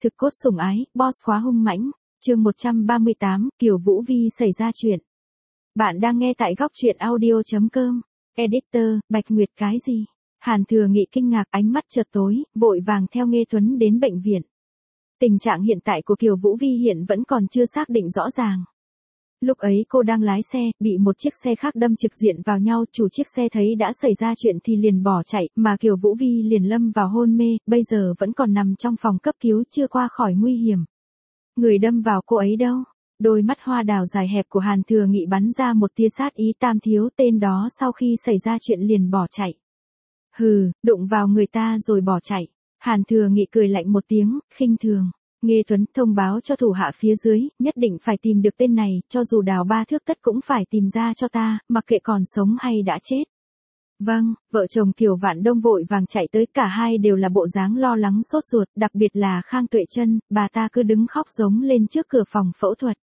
Thực cốt sủng ái, boss khóa hung mãnh. Chương 138, Kiều Vũ Vi xảy ra chuyện. Bạn đang nghe tại góc truyện audio.com. Editor, Bạch Nguyệt cái gì? Hàn Thừa Nghị kinh ngạc, ánh mắt chợt tối, vội vàng theo Nghê Tuấn đến bệnh viện. Tình trạng hiện tại của Kiều Vũ Vi hiện vẫn còn chưa xác định rõ ràng. Lúc ấy cô đang lái xe, bị một chiếc xe khác đâm trực diện vào nhau, chủ chiếc xe thấy đã xảy ra chuyện thì liền bỏ chạy, mà Kiều Vũ Vi liền lâm vào hôn mê, bây giờ vẫn còn nằm trong phòng cấp cứu chưa qua khỏi nguy hiểm. Người đâm vào cô ấy đâu? Đôi mắt hoa đào dài hẹp của Hàn Thừa Nghị bắn ra một tia sát ý, Tam thiếu tên đó sau khi xảy ra chuyện liền bỏ chạy. Hừ, đụng vào người ta rồi bỏ chạy. Hàn Thừa Nghị cười lạnh một tiếng, khinh thường. Nghê Tuấn thông báo cho thủ hạ phía dưới, nhất định phải tìm được tên này, cho dù đào 3 thước tất cũng phải tìm ra cho ta, mặc kệ còn sống hay đã chết. Vâng, vợ chồng Kiều Vạn Đông vội vàng chạy tới, cả hai đều là bộ dáng lo lắng sốt ruột, đặc biệt là Khang Tuệ Trân, bà ta cứ đứng khóc giống lên trước cửa phòng phẫu thuật.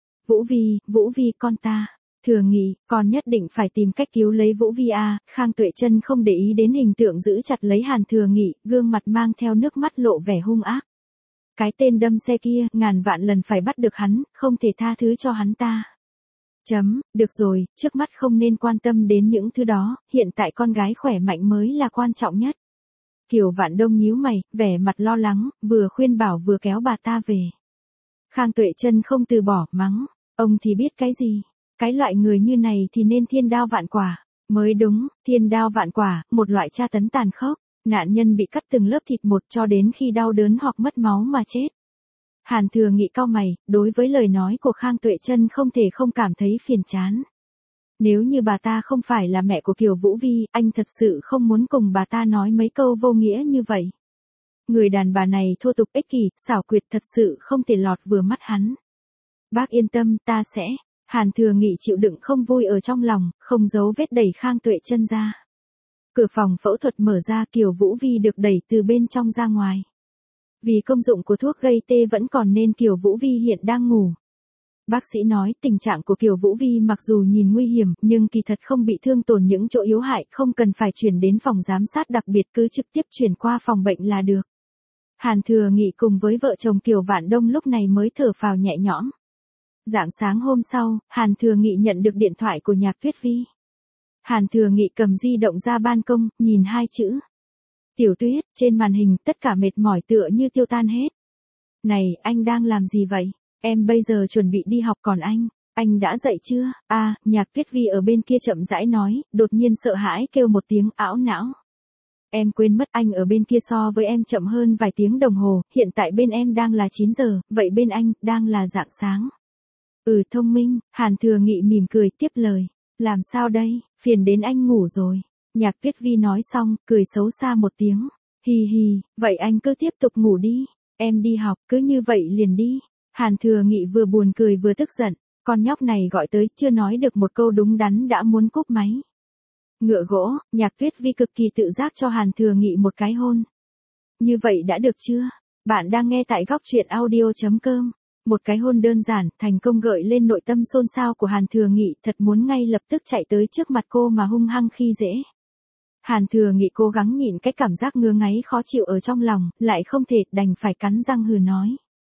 Vũ Vi con ta. Thừa Nghị, con nhất định phải tìm cách cứu lấy Vũ Vi à. Khang Tuệ Trân không để ý đến hình tượng giữ chặt lấy Hàn Thừa Nghị, gương mặt mang theo nước mắt lộ vẻ hung ác. Cái tên đâm xe kia, ngàn vạn lần phải bắt được hắn, không thể tha thứ cho hắn ta. Được rồi, trước mắt không nên quan tâm đến những thứ đó, hiện tại con gái khỏe mạnh mới là quan trọng nhất. Kiều Vạn Đông nhíu mày, vẻ mặt lo lắng, vừa khuyên bảo vừa kéo bà ta về. Khang Tuệ Trân không từ bỏ, mắng, ông thì biết cái gì, cái loại người như này thì nên thiên đao vạn quả, mới đúng, thiên đao vạn quả, một loại tra tấn tàn khốc, nạn nhân bị cắt từng lớp thịt một cho đến khi đau đớn hoặc mất máu mà chết. Hàn Thừa Nghị cau mày, đối với lời nói của Khang Tuệ Trân không thể không cảm thấy phiền chán. Nếu như bà ta không phải là mẹ của Kiều Vũ Vi, anh thật sự không muốn cùng bà ta nói mấy câu vô nghĩa như vậy. Người đàn bà này thô tục ích kỷ, xảo quyệt, thật sự không thể lọt vừa mắt hắn. Bác yên tâm, ta sẽ. Hàn Thừa Nghị chịu đựng không vui ở trong lòng, không giấu vết đẩy Khang Tuệ Trân ra. Cửa phòng phẫu thuật mở ra, Kiều Vũ Vi được đẩy từ bên trong ra ngoài. Vì công dụng của thuốc gây tê vẫn còn nên Kiều Vũ Vi hiện đang ngủ. Bác sĩ nói tình trạng của Kiều Vũ Vi mặc dù nhìn nguy hiểm nhưng kỳ thật không bị thương tổn những chỗ yếu hại, không cần phải chuyển đến phòng giám sát đặc biệt, cứ trực tiếp chuyển qua phòng bệnh là được. Hàn Thừa Nghị cùng với vợ chồng Kiều Vạn Đông lúc này mới thở phào nhẹ nhõm. Rạng sáng hôm sau, Hàn Thừa Nghị nhận được điện thoại của Nhạc Tuyết Vi. Hàn Thừa Nghị cầm di động ra ban công, nhìn hai chữ. Tiểu Tuyết, trên màn hình tất cả mệt mỏi tựa như tiêu tan hết. Này, anh đang làm gì vậy? Em bây giờ chuẩn bị đi học, còn anh đã dậy chưa? À, Nhạc Tuyết Vi ở bên kia chậm rãi nói, đột nhiên sợ hãi kêu một tiếng ảo não. Em quên mất anh ở bên kia so với em chậm hơn vài tiếng đồng hồ, hiện tại bên em đang là 9 giờ, vậy bên anh, đang là rạng sáng. Thông minh, Hàn Thừa Nghị mỉm cười tiếp lời. Làm sao đây, phiền đến anh ngủ rồi. Nhạc Tuyết Vi nói xong, cười xấu xa một tiếng. Hi hi, vậy anh cứ tiếp tục ngủ đi. Em đi học, cứ như vậy liền đi. Hàn Thừa Nghị vừa buồn cười vừa tức giận. Con nhóc này gọi tới, chưa nói được một câu đúng đắn đã muốn cúp máy. Ngựa gỗ, Nhạc Tuyết Vi cực kỳ tự giác cho Hàn Thừa Nghị một cái hôn. Như vậy đã được chưa? Bạn đang nghe tại góc truyện audio.com. Một cái hôn đơn giản, thành công gợi lên nội tâm xôn xao của Hàn Thừa Nghị, thật muốn ngay lập tức chạy tới trước mặt cô mà hung hăng khi dễ. Hàn Thừa Nghị cố gắng nhịn cái cảm giác ngứa ngáy khó chịu ở trong lòng, lại không thể, đành phải cắn răng hừ nói.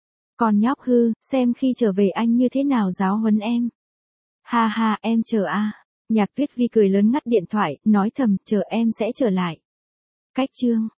Con nhóc hư, xem khi trở về anh như thế nào giáo huấn em. Ha ha, em chờ a. Nhạc Tuyết Vi cười lớn ngắt điện thoại, nói thầm, chờ em sẽ trở lại. Cách chương.